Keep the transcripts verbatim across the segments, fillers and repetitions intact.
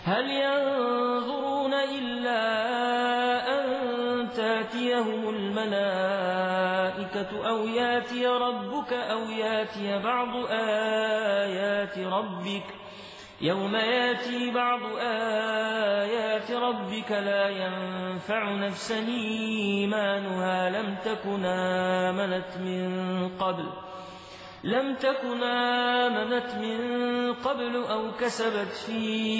هل ينظرون إلا أن تأتيهم الملائكة أو يأتي ربك أو يأتي بعض آيات ربك يوم يأتي بعض آيات ربك لا ينفع نفسا إيمانها لم تكن آمنت من قبل لم تكن آمنت من قبل أو كسبت في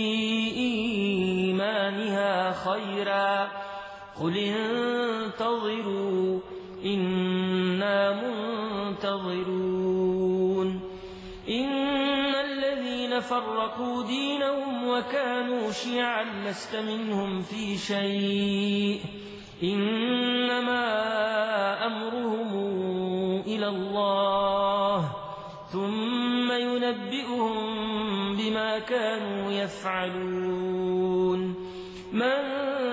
إيمانها خيرا قل انتظروا إنا منتظرون إن الذين فرقوا دينهم وكانوا شيعا لست منهم في شيء إنما أمرهم إلى الله ثم ينبئهم بما كانوا يفعلون من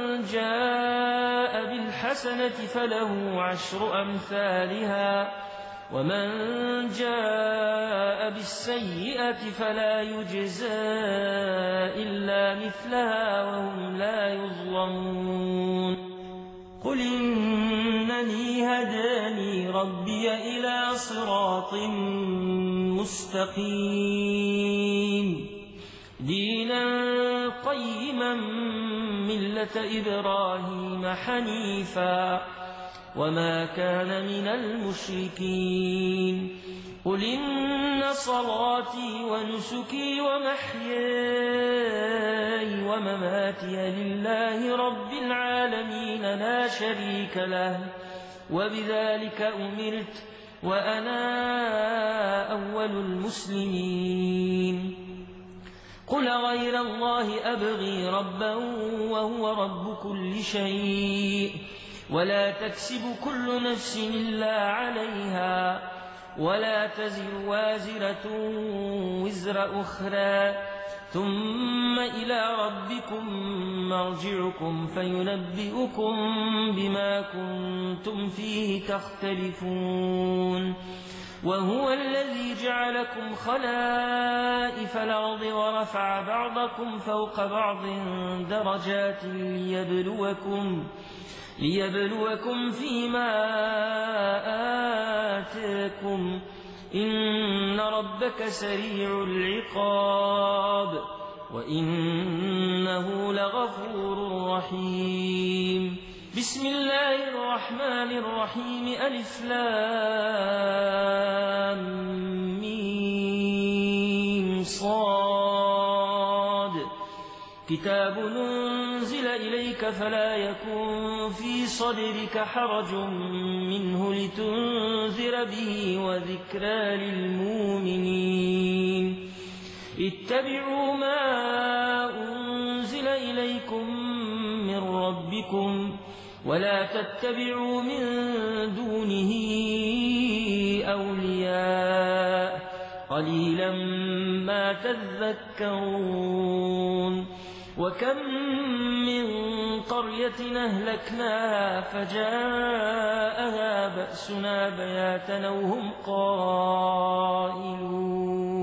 جاء بالحسنة فله عشر أمثالها ومن جاء بالسيئة فلا يجزى إلا مثلها وهم لا يظلمون قل إنني هداني ربي إلى صراط مستقيم دينا قيما ملة إبراهيم حنيفا وما كان من المشركين قل إن صلاتي ونسكي ومحياي ومماتي لله رب العالمين لا شريك له وبذلك أمرت وأنا أول المسلمين قل غير الله أبغي ربا وهو رب كل شيء ولا تكسب كل نفس إلا عليها ولا تزر وازرة وزر أخرى ثم إلى ربكم مرجعكم فينبئكم بما كنتم فيه تختلفون وهو الذي جعلكم خلائف الأرض ورفع بعضكم فوق بعض درجات ليبلوكم ليبلوكم فيما آتاكم إن ربك سريع العقاب وإنه لغفور رحيم بسم الله الرحمن الرحيم ألف لام ميم صاد كتاب أنزل إليك فلا يكن في صدرك حرج منه لتنذر به وذكرى للمؤمنين اتبعوا ما أنزل إليكم من ربكم ولا تتبعوا من دونه أولياء قليلا ما تذكرون وكم من قرية أهلكناها فجاءها بأسنا بياتا أو هم قائلون